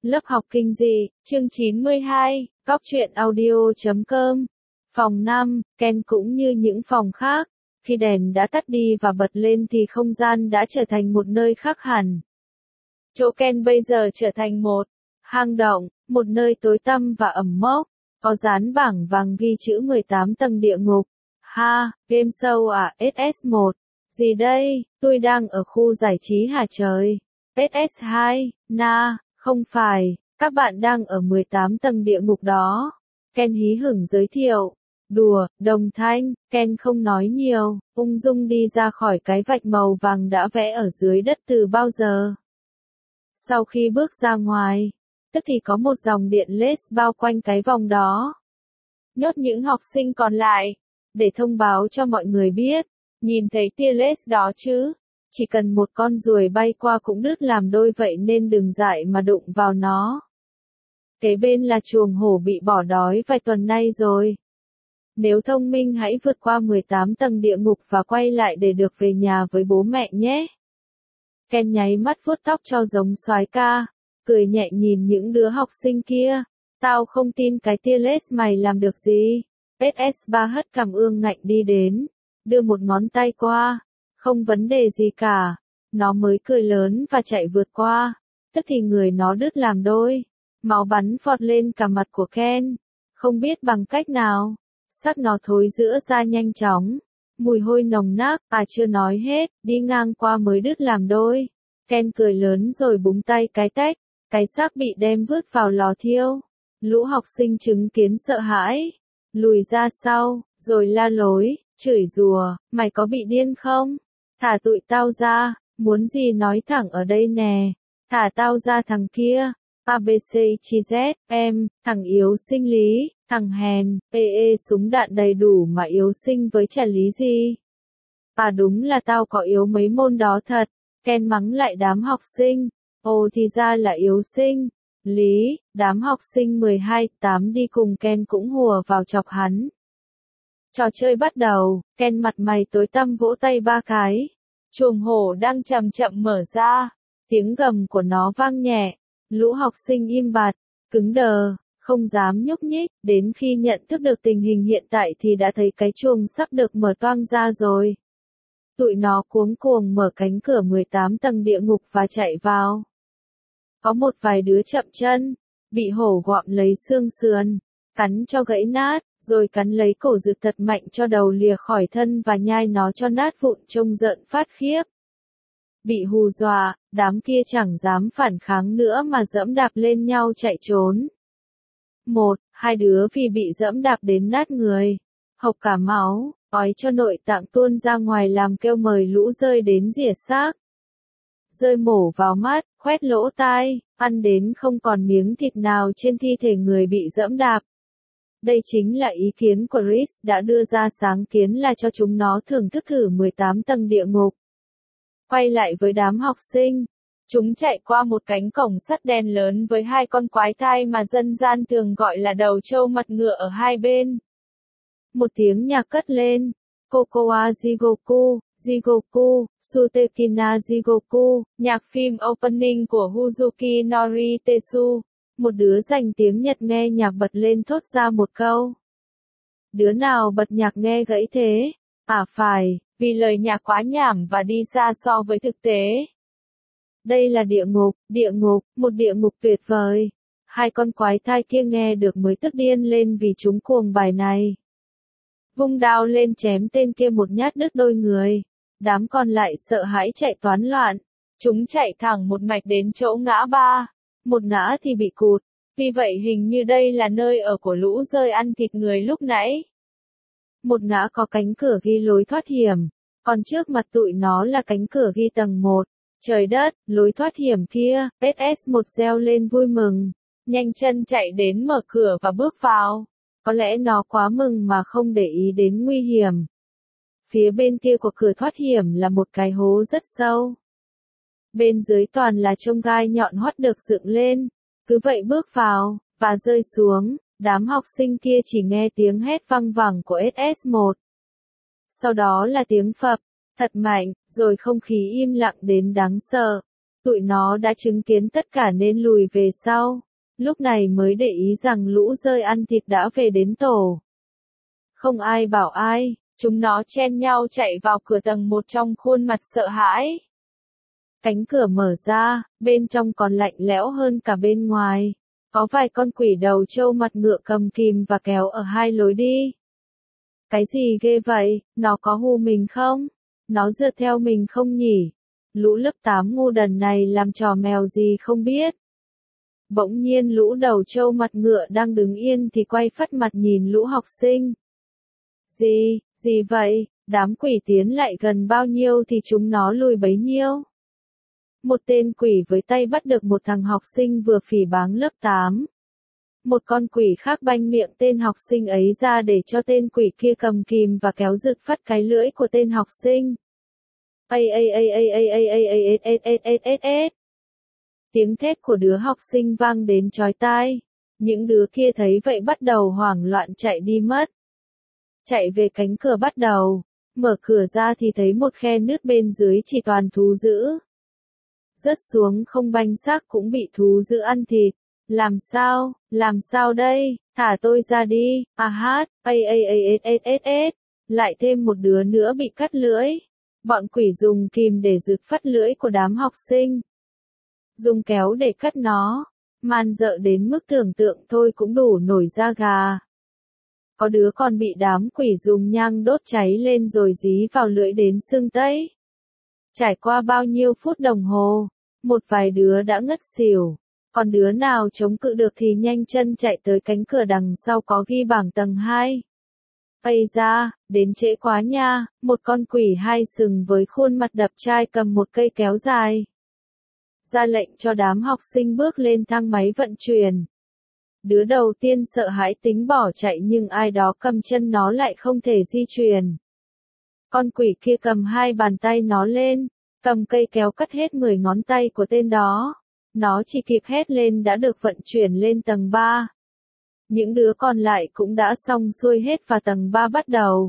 Lớp học kinh dị, chương 92, Góc truyện audio.com. Phòng 5, Ken cũng như những phòng khác. Khi đèn đã tắt đi và bật lên thì không gian đã trở thành một nơi khác hẳn. Chỗ Ken bây giờ trở thành một hang động, một nơi tối tăm và ẩm mốc. Có dán bảng vàng ghi chữ 18 tầng địa ngục. Ha, game show à, SS1. Gì đây, tôi đang ở khu giải trí hả trời? SS2, không phải, các bạn đang ở 18 tầng địa ngục đó. Ken hí hửng giới thiệu. Đùa, đồng thanh, Ken không nói nhiều, ung dung đi ra khỏi cái vạch màu vàng đã vẽ ở dưới đất từ bao giờ. Sau khi bước ra ngoài, tức thì có một dòng điện laser bao quanh cái vòng đó. Nhốt những học sinh còn lại, để thông báo cho mọi người biết, nhìn thấy tia laser đó chứ, chỉ cần một con ruồi bay qua cũng đứt làm đôi vậy nên đừng dại mà đụng vào nó. Kế bên là chuồng hổ bị bỏ đói vài tuần nay rồi. Nếu thông minh hãy vượt qua 18 tầng địa ngục và quay lại để được về nhà với bố mẹ nhé. Ken nháy mắt vuốt tóc cho giống soái ca, cười nhẹ nhìn những đứa học sinh kia. Tao không tin cái tia laser mày làm được gì. SS3 hất cằm ương ngạnh đi đến, đưa một ngón tay qua. Không vấn đề gì cả. Nó mới cười lớn và chạy vượt qua. Tức thì người nó đứt làm đôi. Máu bắn phọt lên cả mặt của Ken. Không biết bằng cách nào. Sắc nó thối rữa ra nhanh chóng. Mùi hôi nồng nặc, chưa nói hết, đi ngang qua mới đứt làm đôi. Ken cười lớn rồi búng tay cái tách. Cái xác bị đem vứt vào lò thiêu. Lũ học sinh chứng kiến sợ hãi. Lùi ra sau, rồi la lối, chửi rủa, mày có bị điên không? Thả tụi tao ra, muốn gì nói thẳng ở đây nè. Thả tao ra thằng kia. ABC chi Z, em, thằng yếu sinh lý, thằng hèn, súng đạn đầy đủ mà yếu sinh với chả lý gì. Đúng là tao có yếu mấy môn đó thật. Ken mắng lại đám học sinh. Ồ thì ra là yếu sinh. Lý, đám học sinh 12-8 đi cùng Ken cũng hùa vào chọc hắn. Trò chơi bắt đầu, Ken mặt mày tối tăm vỗ tay 3 cái. Chuồng hổ đang chậm chậm mở ra. Tiếng gầm của nó vang nhẹ. Lũ học sinh im bặt, cứng đờ, không dám nhúc nhích. Đến khi nhận thức được tình hình hiện tại thì đã thấy cái chuồng sắp được mở toang ra rồi. Tụi nó cuống cuồng mở cánh cửa 18 tầng địa ngục và chạy vào. Có một vài đứa chậm chân, bị hổ gọm lấy xương sườn, cắn cho gãy nát, rồi cắn lấy cổ rực thật mạnh cho đầu lìa khỏi thân và nhai nó cho nát vụn trông rợn phát khiếp. Bị hù dọa, đám kia chẳng dám phản kháng nữa mà giẫm đạp lên nhau chạy trốn. 1-2 đứa vì bị giẫm đạp đến nát người, hộc cả máu, ói cho nội tạng tuôn ra ngoài làm kêu mời lũ rơi đến rỉa xác. Rơi mổ vào mắt, khoét lỗ tai, ăn đến không còn miếng thịt nào trên thi thể người bị giẫm đạp. Đây chính là ý kiến của Chris đã đưa ra sáng kiến là cho chúng nó thưởng thức thử 18 tầng địa ngục. Quay lại với đám học sinh. Chúng chạy qua một cánh cổng sắt đen lớn với 2 con quái thai mà dân gian thường gọi là đầu trâu mặt ngựa ở hai bên. Một tiếng nhạc cất lên. Kokowa Jigoku, Jigoku, Sutekina Jigoku, nhạc phim opening của Huzuki Nori Tetsu. Một đứa dành tiếng Nhật nghe nhạc bật lên thốt ra một câu. Đứa nào bật nhạc nghe gãy thế? Phải, vì lời nhạc quá nhảm và đi xa so với thực tế. Đây là địa ngục, một địa ngục tuyệt vời. 2 con quái thai kia nghe được mới tức điên lên vì chúng cuồng bài này. Vung đao lên chém tên kia một nhát đứt đôi người. Đám còn lại sợ hãi chạy toán loạn. Chúng chạy thẳng một mạch đến chỗ ngã ba. Một ngã thì bị cụt. Vì vậy hình như đây là nơi ở của lũ rơi ăn thịt người lúc nãy. Một ngã có cánh cửa ghi lối thoát hiểm. Còn trước mặt tụi nó là cánh cửa ghi tầng 1. Trời đất, lối thoát hiểm kia. SS1 reo lên vui mừng. Nhanh chân chạy đến mở cửa và bước vào. Có lẽ nó quá mừng mà không để ý đến nguy hiểm. Phía bên kia của cửa thoát hiểm là một cái hố rất sâu. Bên dưới toàn là chông gai nhọn hoắt được dựng lên. Cứ vậy bước vào, và rơi xuống. Đám học sinh kia chỉ nghe tiếng hét văng vẳng của SS1. Sau đó là tiếng phập, thật mạnh, rồi không khí im lặng đến đáng sợ. Tụi nó đã chứng kiến tất cả nên lùi về sau. Lúc này mới để ý rằng lũ rơi ăn thịt đã về đến tổ. Không ai bảo ai, chúng nó chen nhau chạy vào cửa tầng 1 trong khuôn mặt sợ hãi. Cánh cửa mở ra, bên trong còn lạnh lẽo hơn cả bên ngoài. Có vài con quỷ đầu trâu mặt ngựa cầm kìm và kéo ở hai lối đi. Cái gì ghê vậy, nó có hù mình không? Nó rượt theo mình không nhỉ? Lũ lớp 8 ngu đần này làm trò mèo gì không biết. Bỗng nhiên lũ đầu trâu mặt ngựa đang đứng yên thì quay phắt mặt nhìn lũ học sinh. Gì vậy, đám quỷ tiến lại gần bao nhiêu thì chúng nó lùi bấy nhiêu. Một tên quỷ với tay bắt được một thằng học sinh vừa phỉ báng lớp 8. Một con quỷ khác banh miệng tên học sinh ấy ra để cho tên quỷ kia cầm kìm và kéo giật phát cái lưỡi của tên học sinh. Tiếng thét của đứa học sinh vang đến chói tai. Những đứa kia thấy vậy bắt đầu hoảng loạn chạy đi mất. Chạy về cánh cửa bắt đầu. Mở cửa ra thì thấy một khe nứt bên dưới chỉ toàn thú dữ. Rớt xuống không banh xác cũng bị thú dữ ăn thịt. Làm sao đây, thả tôi ra đi, lại thêm một đứa nữa bị cắt lưỡi. Bọn quỷ dùng kìm để giật phát lưỡi của đám học sinh. Dùng kéo để cắt nó. Man dợ đến mức tưởng tượng thôi cũng đủ nổi da gà. Có đứa còn bị đám quỷ dùng nhang đốt cháy lên rồi dí vào lưỡi đến sưng tấy. Trải qua bao nhiêu phút đồng hồ, một vài đứa đã ngất xỉu. Còn đứa nào chống cự được thì nhanh chân chạy tới cánh cửa đằng sau có ghi bảng tầng 2. Ây da, đến trễ quá nha, một con quỷ hai sừng với khuôn mặt đập chai cầm một cây kéo dài. Ra lệnh cho đám học sinh bước lên thang máy vận chuyển. Đứa đầu tiên sợ hãi tính bỏ chạy nhưng ai đó cầm chân nó lại không thể di chuyển. Con quỷ kia cầm hai bàn tay nó lên, cầm cây kéo cắt hết 10 ngón tay của tên đó. Nó chỉ kịp hét lên đã được vận chuyển lên tầng 3. Những đứa còn lại cũng đã xong xuôi hết và tầng 3 bắt đầu.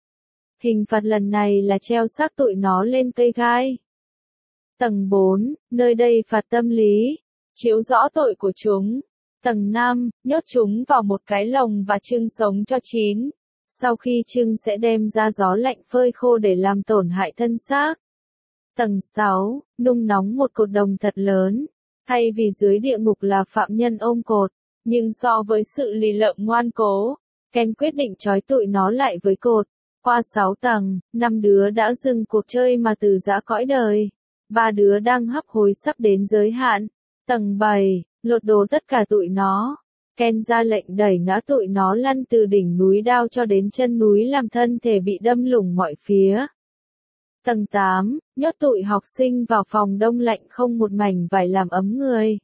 Hình phạt lần này là treo xác tụi nó lên cây gai. Tầng 4, nơi đây phạt tâm lý, chiếu rõ tội của chúng. Tầng 5, nhốt chúng vào một cái lồng và trưng sống cho chín. Sau khi trưng sẽ đem ra gió lạnh phơi khô để làm tổn hại thân xác. Tầng 6, nung nóng một cột đồng thật lớn. Thay vì dưới địa ngục là phạm nhân ôm cột, nhưng so với sự lì lợm ngoan cố, Ken quyết định trói tụi nó lại với cột. Qua 6 tầng, 5 đứa đã dừng cuộc chơi mà từ giã cõi đời. 3 đứa đang hấp hối sắp đến giới hạn. Tầng 7, lột đồ tất cả tụi nó. Ken ra lệnh đẩy ngã tụi nó lăn từ đỉnh núi đao cho đến chân núi làm thân thể bị đâm lủng mọi phía. Tầng 8, nhốt tụi học sinh vào phòng đông lạnh không một mảnh vải làm ấm người.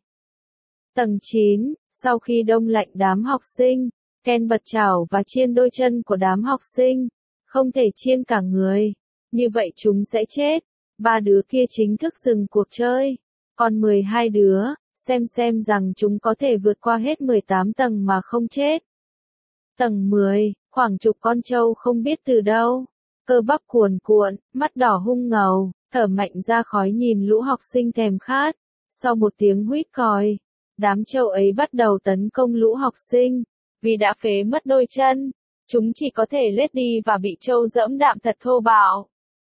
Tầng 9, sau khi đông lạnh đám học sinh, Ken bật chảo và chiên đôi chân của đám học sinh. Không thể chiên cả người. Như vậy chúng sẽ chết. 3 đứa kia chính thức dừng cuộc chơi. Còn 12 đứa, xem rằng chúng có thể vượt qua hết 18 tầng mà không chết. Tầng 10, khoảng chục con trâu không biết từ đâu. Cơ bắp cuồn cuộn, mắt đỏ hung ngầu, thở mạnh ra khói nhìn lũ học sinh thèm khát. Sau một tiếng huýt còi, đám trâu ấy bắt đầu tấn công lũ học sinh. Vì đã phế mất đôi chân, chúng chỉ có thể lết đi và bị trâu dẫm đạp thật thô bạo.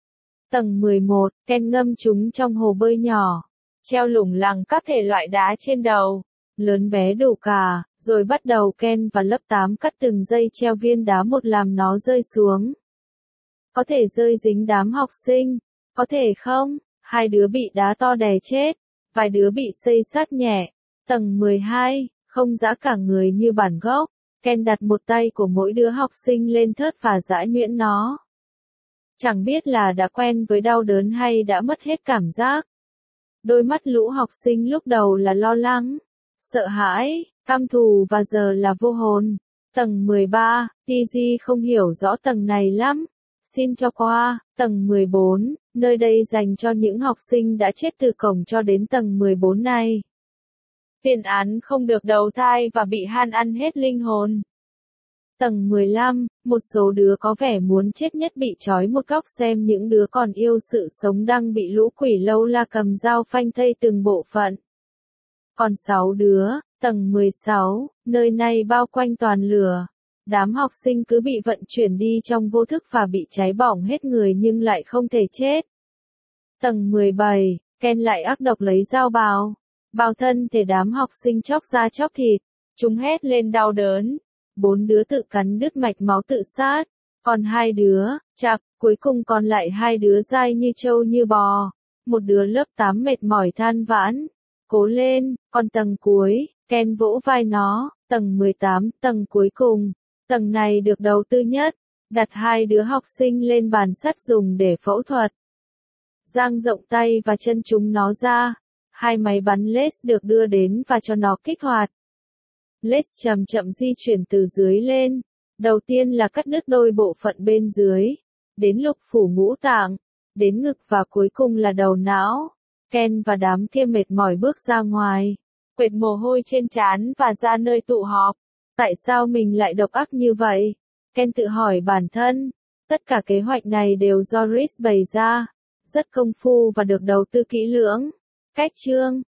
Tầng 11, Ken ngâm chúng trong hồ bơi nhỏ, treo lủng lẳng các thể loại đá trên đầu, lớn bé đủ cả, rồi bắt đầu Ken và lớp 8 cắt từng dây treo viên đá một làm nó rơi xuống. Có thể rơi dính đám học sinh, có thể không, 2 đứa bị đá to đè chết, vài đứa bị xây sát nhẹ. Tầng 12, không giã cả người như bản gốc, Ken đặt một tay của mỗi đứa học sinh lên thớt và giã nhuyễn nó. Chẳng biết là đã quen với đau đớn hay đã mất hết cảm giác. Đôi mắt lũ học sinh lúc đầu là lo lắng, sợ hãi, căm thù và giờ là vô hồn. Tầng 13, TG không hiểu rõ tầng này lắm. Xin cho qua, tầng 14, nơi đây dành cho những học sinh đã chết từ cổng cho đến tầng 14 này. Tiền án không được đầu thai và bị han ăn hết linh hồn. Tầng 15, một số đứa có vẻ muốn chết nhất bị trói một góc xem những đứa còn yêu sự sống đang bị lũ quỷ lâu la cầm dao phanh thây từng bộ phận. Còn 6 đứa, tầng 16, nơi này bao quanh toàn lửa. Đám học sinh cứ bị vận chuyển đi trong vô thức và bị cháy bỏng hết người nhưng lại không thể chết. Tầng 17, Ken lại ác độc lấy dao bào thân thể đám học sinh chóc da chóc thịt. Chúng hét lên đau đớn. 4 đứa tự cắn đứt mạch máu tự sát. Còn 2 đứa, cuối cùng còn lại 2 đứa dai như trâu như bò. Một đứa lớp 8 mệt mỏi than vãn. Cố lên, còn tầng cuối, Ken vỗ vai nó, tầng 18, tầng cuối cùng. Tầng này được đầu tư nhất. Đặt 2 đứa học sinh lên bàn sắt dùng để phẫu thuật. Dang rộng tay và chân chúng nó ra. 2 máy bắn laser được đưa đến và cho nó kích hoạt. Laser chậm chậm di chuyển từ dưới lên. Đầu tiên là cắt đứt đôi bộ phận bên dưới. Đến lục phủ ngũ tạng. Đến ngực và cuối cùng là đầu não. Ken và đám kia mệt mỏi bước ra ngoài. Quệt mồ hôi trên trán và ra nơi tụ họp. Tại sao mình lại độc ác như vậy? Ken tự hỏi bản thân. Tất cả kế hoạch này đều do Reese bày ra. Rất công phu và được đầu tư kỹ lưỡng. Cách chương